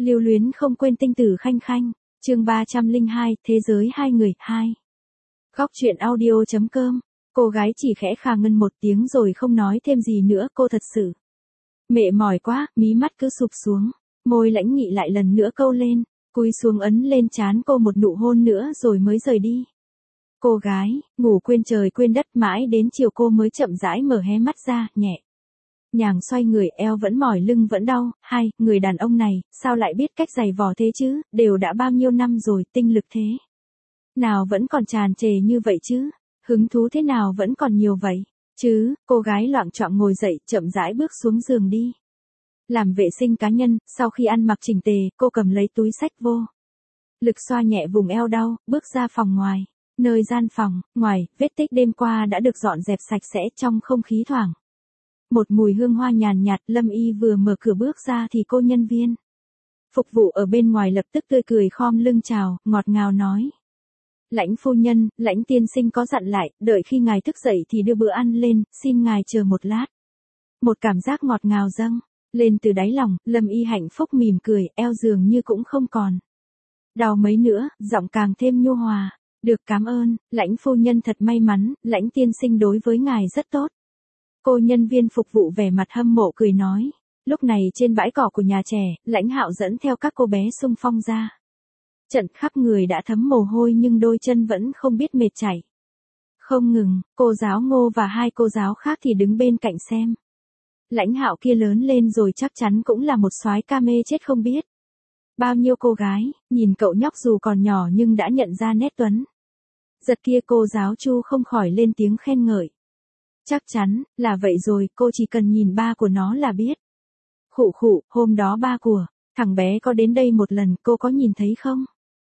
Lưu luyến không quên tinh tử khanh khanh. Chương 302, thế giới hai người, 2. Góc truyện audio.com. Cô gái chỉ khẽ khà ngân một tiếng rồi không nói thêm gì nữa, cô thật sự mệt mỏi quá, mí mắt cứ sụp xuống, môi lãnh nghị lại lần nữa câu lên, cúi xuống ấn lên trán cô một nụ hôn nữa rồi mới rời đi. Cô gái, ngủ quên trời quên đất, mãi đến chiều cô mới chậm rãi mở hé mắt ra, nhẹ nhàng xoay người, eo vẫn mỏi lưng vẫn đau. Người đàn ông này, sao lại biết cách giày vò thế chứ, đều đã bao nhiêu năm rồi, tinh lực thế nào vẫn còn tràn trề như vậy chứ, hứng thú thế nào vẫn còn nhiều vậy chứ. Cô gái loạng choạng ngồi dậy, chậm rãi bước xuống giường đi làm vệ sinh cá nhân. Sau khi ăn mặc chỉnh tề, cô cầm lấy túi xách vô lực xoa nhẹ vùng eo đau, bước ra phòng ngoài. Nơi gian phòng ngoài, vết tích đêm qua đã được dọn dẹp sạch sẽ, trong không khí thoảng một mùi hương hoa nhàn nhạt. Lâm Y vừa mở cửa bước ra thì cô nhân viên phục vụ ở bên ngoài lập tức tươi cười khom lưng chào, ngọt ngào nói: Lãnh phu nhân, Lãnh tiên sinh có dặn lại, đợi khi ngài thức dậy thì đưa bữa ăn lên, xin ngài chờ một lát. Một cảm giác ngọt ngào dâng lên từ đáy lòng. Lâm Y hạnh phúc mỉm cười, eo dường như cũng không còn đau mấy nữa, giọng càng thêm nhu hòa: Được, cảm ơn, Lãnh phu nhân thật may mắn, Lãnh tiên sinh đối với ngài rất tốt. Cô nhân viên phục vụ vẻ mặt hâm mộ cười nói. Lúc này trên bãi cỏ của nhà trẻ, Lãnh Hạo dẫn theo các cô bé xung phong ra trận, khắp người đã thấm mồ hôi nhưng đôi chân vẫn không biết mệt chảy không ngừng. Cô giáo Ngô và hai cô giáo khác thì đứng bên cạnh xem. Lãnh Hạo kia lớn lên rồi chắc chắn cũng là một soái ca mê chết không biết bao nhiêu cô gái. Nhìn cậu nhóc dù còn nhỏ nhưng đã nhận ra nét tuấn giật kia, cô giáo Chu không khỏi lên tiếng khen ngợi. Chắc chắn là vậy rồi, cô chỉ cần nhìn ba của nó là biết. Khụ khụ, hôm đó ba của thằng bé có đến đây một lần, cô có nhìn thấy không?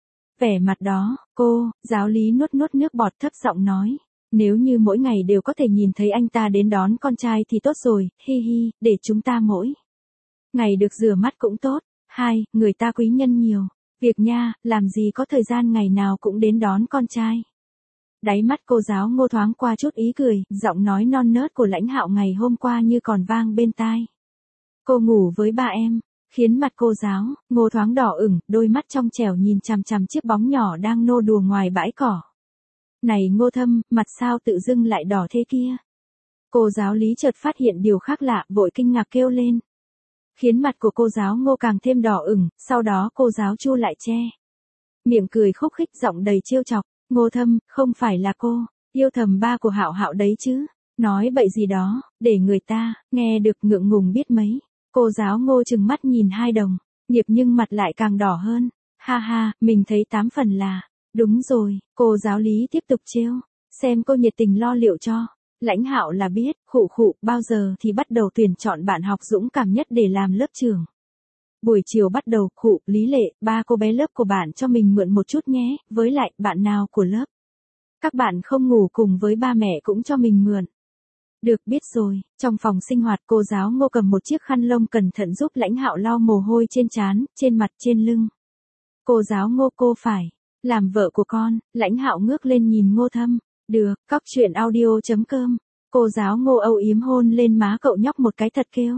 Vẻ mặt đó, cô giáo lý nuốt nuốt nước bọt, thấp giọng nói: Nếu như mỗi ngày đều có thể nhìn thấy anh ta đến đón con trai thì tốt rồi, hi hi, để chúng ta mỗi ngày được rửa mắt cũng tốt. Người ta quý nhân nhiều việc nha, làm gì có thời gian ngày nào cũng đến đón con trai. Đáy mắt cô giáo Ngô thoáng qua chút ý cười, giọng nói non nớt của Lãnh Hạo ngày hôm qua như còn vang bên tai. Cô ngủ với ba em, khiến mặt cô giáo Ngô thoáng đỏ ửng, đôi mắt trong trẻo nhìn chằm chằm chiếc bóng nhỏ đang nô đùa ngoài bãi cỏ. Này Ngô Thâm, mặt sao tự dưng lại đỏ thế kia? Cô giáo Lý chợt phát hiện điều khác lạ, vội kinh ngạc kêu lên, khiến mặt của cô giáo Ngô càng thêm đỏ ửng. Sau đó cô giáo Chu lại che miệng cười khúc khích, giọng đầy trêu chọc: Ngô Thâm, không phải là cô yêu thầm ba của Hạo Hạo đấy chứ? Nói bậy gì đó, để người ta nghe được ngượng ngùng biết mấy. Cô giáo Ngô trừng mắt nhìn hai đồng nghiệp nhưng mặt lại càng đỏ hơn. Ha, mình thấy 8 phần là đúng rồi. Cô giáo Lý tiếp tục trêu, xem cô nhiệt tình lo liệu cho Lãnh Hạo là biết. Khụ khụ, bao giờ thì bắt đầu tuyển chọn bạn học dũng cảm nhất để làm lớp trưởng? Buổi chiều bắt đầu. Khụ, Lý Lệ, ba cô bé lớp của bạn cho mình mượn một chút nhé, với lại bạn nào của lớp các bạn không ngủ cùng với ba mẹ cũng cho mình mượn. Được, biết rồi. Trong phòng sinh hoạt, cô giáo Ngô cầm một chiếc khăn lông cẩn thận giúp Lãnh Hạo lau mồ hôi trên trán, trên mặt, trên lưng. Cô giáo Ngô, cô phải làm vợ của con. Lãnh Hạo ngước lên nhìn Ngô Thâm. Được, góc truyện audio.com. Cô giáo Ngô âu yếm hôn lên má cậu nhóc một cái thật kêu.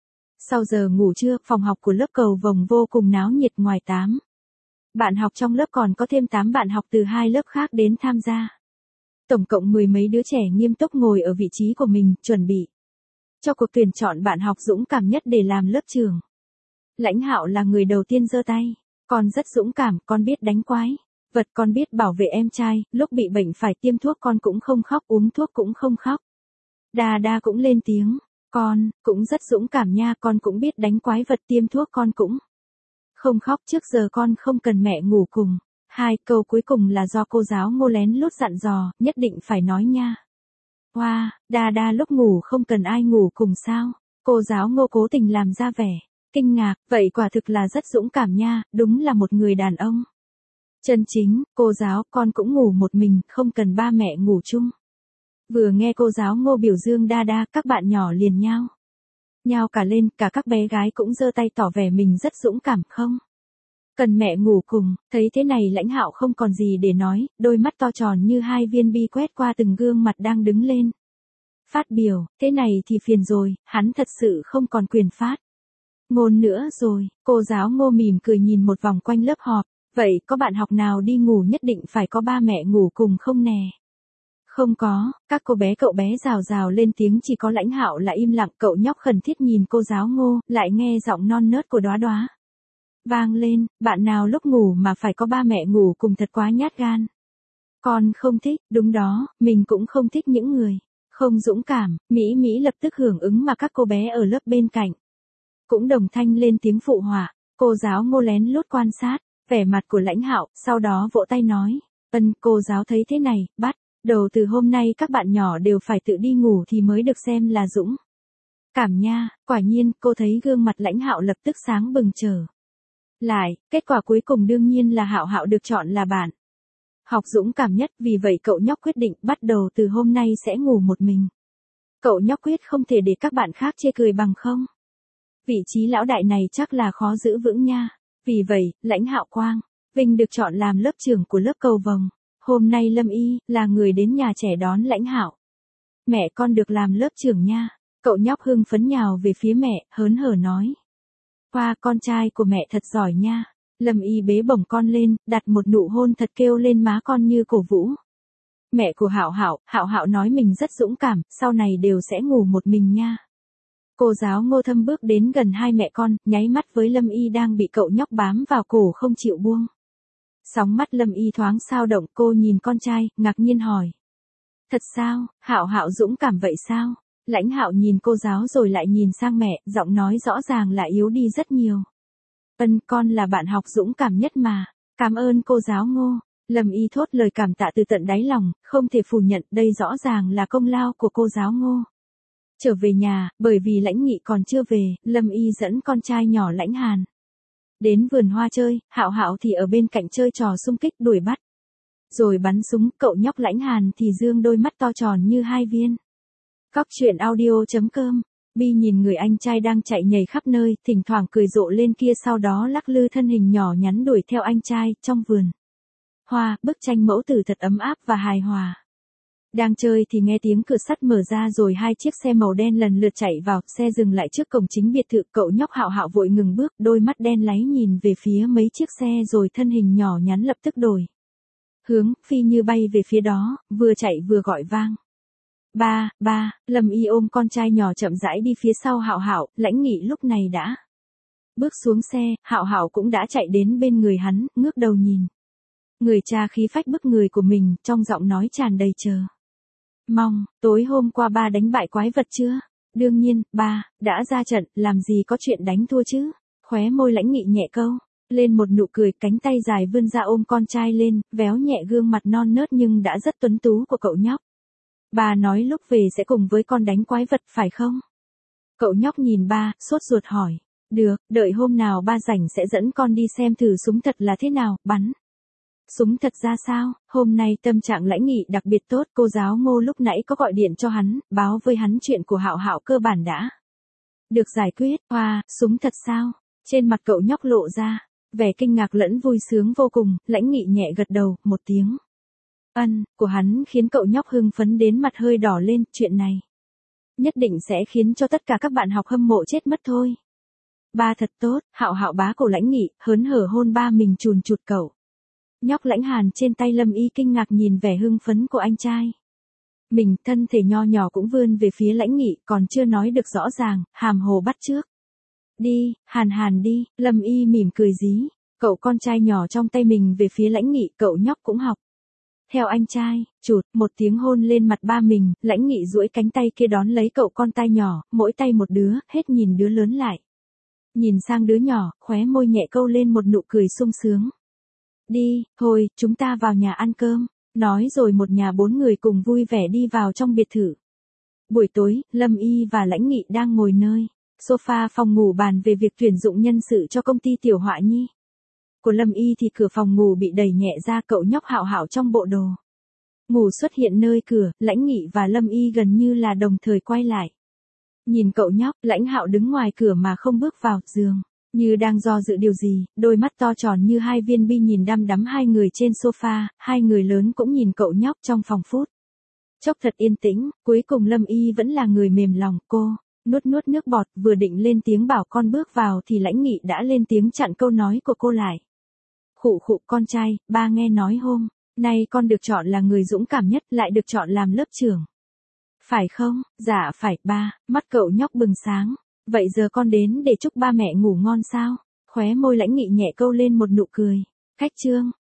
Sau giờ ngủ trưa, phòng học của lớp Cầu Vồng vô cùng náo nhiệt. Ngoài 8 bạn học trong lớp còn có thêm 8 bạn học từ 2 lớp khác đến tham gia. Tổng cộng 10 mấy đứa trẻ nghiêm túc ngồi ở vị trí của mình, chuẩn bị cho cuộc tuyển chọn bạn học dũng cảm nhất để làm lớp trưởng. Lãnh Hạo là người đầu tiên giơ tay. Con rất dũng cảm, con biết đánh quái vật, con biết bảo vệ em trai, lúc bị bệnh phải tiêm thuốc con cũng không khóc, uống thuốc cũng không khóc. Đa Đa cũng lên tiếng. Con cũng rất dũng cảm nha, con cũng biết đánh quái vật, tiêm thuốc con cũng không khóc, trước giờ con không cần mẹ ngủ cùng. Câu cuối cùng là do cô giáo Ngô lén lút dặn dò, nhất định phải nói nha. Wow, Đa Đa lúc ngủ không cần ai ngủ cùng sao? Cô giáo Ngô cố tình làm ra vẻ kinh ngạc, vậy quả thực là rất dũng cảm nha, đúng là một người đàn ông chân chính. Cô giáo, con cũng ngủ một mình, không cần ba mẹ ngủ chung. Vừa nghe cô giáo Ngô biểu dương Đa Đa, các bạn nhỏ liền nhao cả lên, cả các bé gái cũng giơ tay tỏ vẻ mình rất dũng cảm, không cần mẹ ngủ cùng. Thấy thế này Lãnh Hạo không còn gì để nói, đôi mắt to tròn như hai viên bi quét qua từng gương mặt đang đứng lên phát biểu. Thế này thì phiền rồi, hắn thật sự không còn quyền phát Ngôn nữa rồi, cô giáo Ngô mỉm cười nhìn một vòng quanh lớp họp, vậy có bạn học nào đi ngủ nhất định phải có ba mẹ ngủ cùng không nè? Không có, các cô bé cậu bé rào rào lên tiếng, chỉ có Lãnh Hạo là im lặng. Cậu nhóc khẩn thiết nhìn cô giáo Ngô, lại nghe giọng non nớt của Đóa Đóa vang lên, bạn nào lúc ngủ mà phải có ba mẹ ngủ cùng, thật quá nhát gan. Con không thích, đúng đó, mình cũng không thích những người không dũng cảm. Mỹ Mỹ lập tức hưởng ứng, mà các cô bé ở lớp bên cạnh cũng đồng thanh lên tiếng phụ họa. Cô giáo Ngô lén lút quan sát vẻ mặt của Lãnh Hạo, sau đó vỗ tay nói, cô giáo thấy thế này, bắt đầu từ hôm nay các bạn nhỏ đều phải tự đi ngủ thì mới được xem là dũng cảm nha. Quả nhiên, cô thấy gương mặt Lãnh Hạo lập tức sáng bừng trở lại. Kết quả cuối cùng đương nhiên là Hạo Hạo được chọn là bạn học dũng cảm nhất, vì vậy cậu nhóc quyết định bắt đầu từ hôm nay sẽ ngủ một mình. Cậu nhóc quyết không thể để các bạn khác chê cười, bằng không vị trí lão đại này chắc là khó giữ vững nha. Vì vậy, Lãnh Hạo Quang Vinh được chọn làm lớp trưởng của lớp cầu vồng. Hôm nay Lâm Y là người đến nhà trẻ đón Lãnh Hạo. Mẹ con được làm lớp trưởng nha. Cậu nhóc hưng phấn nhào về phía mẹ, hớn hở nói. Wow, con trai của mẹ thật giỏi nha. Lâm Y bế bổng con lên, đặt một nụ hôn thật kêu lên má con như cổ vũ. Mẹ của Hạo Hạo nói mình rất dũng cảm, sau này đều sẽ ngủ một mình nha. Cô giáo Ngô Thâm bước đến gần hai mẹ con, nháy mắt với Lâm Y đang bị cậu nhóc bám vào cổ không chịu buông. Sóng mắt Lâm Y thoáng sao động, cô nhìn con trai, ngạc nhiên hỏi. Thật sao, Hạo Hạo dũng cảm vậy sao? Lãnh Hạo nhìn cô giáo rồi lại nhìn sang mẹ, giọng nói rõ ràng là yếu đi rất nhiều. Con là bạn học dũng cảm nhất mà. Cảm ơn cô giáo Ngô. Lâm Y thốt lời cảm tạ từ tận đáy lòng, không thể phủ nhận đây rõ ràng là công lao của cô giáo Ngô. Trở về nhà, bởi vì Lãnh Nghị còn chưa về, Lâm Y dẫn con trai nhỏ Lãnh Hàn đến vườn hoa chơi. Hạo Hạo thì ở bên cạnh chơi trò xung kích đuổi bắt rồi bắn súng. Cậu nhóc Lãnh Hàn thì dương đôi mắt to tròn như hai viên. Góc truyện audio.com. Bi nhìn người anh trai đang chạy nhảy khắp nơi, thỉnh thoảng cười rộ lên kia, sau đó lắc lư thân hình nhỏ nhắn đuổi theo anh trai. Trong vườn hoa, bức tranh mẫu tử thật ấm áp và hài hòa. Đang chơi thì nghe tiếng cửa sắt mở ra, rồi hai chiếc xe màu đen lần lượt chạy vào. Xe dừng lại trước cổng chính biệt thự. Cậu nhóc Hạo Hạo vội ngừng bước, đôi mắt đen láy nhìn về phía mấy chiếc xe, rồi thân hình nhỏ nhắn lập tức đổi hướng, phi như bay về phía đó, vừa chạy vừa gọi vang. Ba, Lâm Y ôm con trai nhỏ chậm rãi đi phía sau Hạo Hạo. Lãnh Nghị lúc này đã bước xuống xe, Hạo Hạo cũng đã chạy đến bên người hắn, ngước đầu nhìn người cha khí phách bức người của mình, trong giọng nói tràn đầy chờ mong. Tối hôm qua ba đánh bại quái vật chưa? Đương nhiên, ba đã ra trận, làm gì có chuyện đánh thua chứ? Khóe môi Lãnh Nghị nhẹ câu lên một nụ cười, cánh tay dài vươn ra ôm con trai lên, véo nhẹ gương mặt non nớt nhưng đã rất tuấn tú của cậu nhóc. Ba nói lúc về sẽ cùng với con đánh quái vật phải không? Cậu nhóc nhìn ba, sốt ruột hỏi. Được, đợi hôm nào ba rảnh sẽ dẫn con đi xem thử súng thật là thế nào, bắn súng thật ra sao. Hôm nay tâm trạng Lãnh Nghị đặc biệt tốt. Cô giáo Ngô lúc nãy có gọi điện cho hắn, báo với hắn chuyện của Hạo Hạo cơ bản đã được giải quyết. Wow, súng thật sao? Trên mặt cậu nhóc lộ ra vẻ kinh ngạc lẫn vui sướng vô cùng. Lãnh Nghị nhẹ gật đầu một tiếng của hắn khiến cậu nhóc hưng phấn đến mặt hơi đỏ lên. Chuyện này nhất định sẽ khiến cho tất cả các bạn học hâm mộ chết mất thôi. Ba thật tốt. Hạo Hạo bá cổ Lãnh Nghị, hớn hở hôn ba mình chùn chụt cậu nhóc Lãnh Hàn trên tay. Lâm Y kinh ngạc nhìn vẻ hưng phấn của anh trai mình, thân thể nho nhỏ cũng vươn về phía Lãnh Nghị, còn chưa nói được rõ ràng, hàm hồ bắt trước. Đi, Hàn đi. Lâm Y mỉm cười dí cậu con trai nhỏ trong tay mình về phía Lãnh Nghị. Cậu nhóc cũng học theo anh trai, chụt một tiếng hôn lên mặt ba mình. Lãnh Nghị duỗi cánh tay kia đón lấy cậu con trai nhỏ, mỗi tay một đứa, hết nhìn đứa lớn lại nhìn sang đứa nhỏ, khóe môi nhẹ câu lên một nụ cười sung sướng. Đi, thôi, chúng ta vào nhà ăn cơm. Nói rồi một nhà bốn người cùng vui vẻ đi vào trong biệt thự. Buổi tối, Lâm Y và Lãnh Nghị đang ngồi nơi sofa phòng ngủ bàn về việc tuyển dụng nhân sự cho công ty Tiểu Họa Nhi của Lâm Y, thì cửa phòng ngủ bị đẩy nhẹ ra. Cậu nhóc Hạo Hạo trong bộ đồ ngủ xuất hiện nơi cửa. Lãnh Nghị và Lâm Y gần như là đồng thời quay lại nhìn cậu nhóc. Lãnh Hạo đứng ngoài cửa mà không bước vào giường, như đang do dự điều gì, đôi mắt to tròn như hai viên bi nhìn đăm đắm hai người trên sofa. Hai người lớn cũng nhìn cậu nhóc trong phòng phút chốc thật yên tĩnh. Cuối cùng Lâm Y vẫn là người mềm lòng. Cô Nuốt nuốt nước bọt, vừa định lên tiếng bảo con bước vào thì Lãnh Nghị đã lên tiếng chặn câu nói của cô lại. Khụ khụ con trai, ba nghe nói hôm nay con được chọn là người dũng cảm nhất, lại được chọn làm lớp trưởng. Phải không? Dạ phải ba, mắt cậu nhóc bừng sáng. Vậy giờ con đến để chúc ba mẹ ngủ ngon sao? Khóe môi Lãnh Nghị nhẹ câu lên một nụ cười. Khách trương,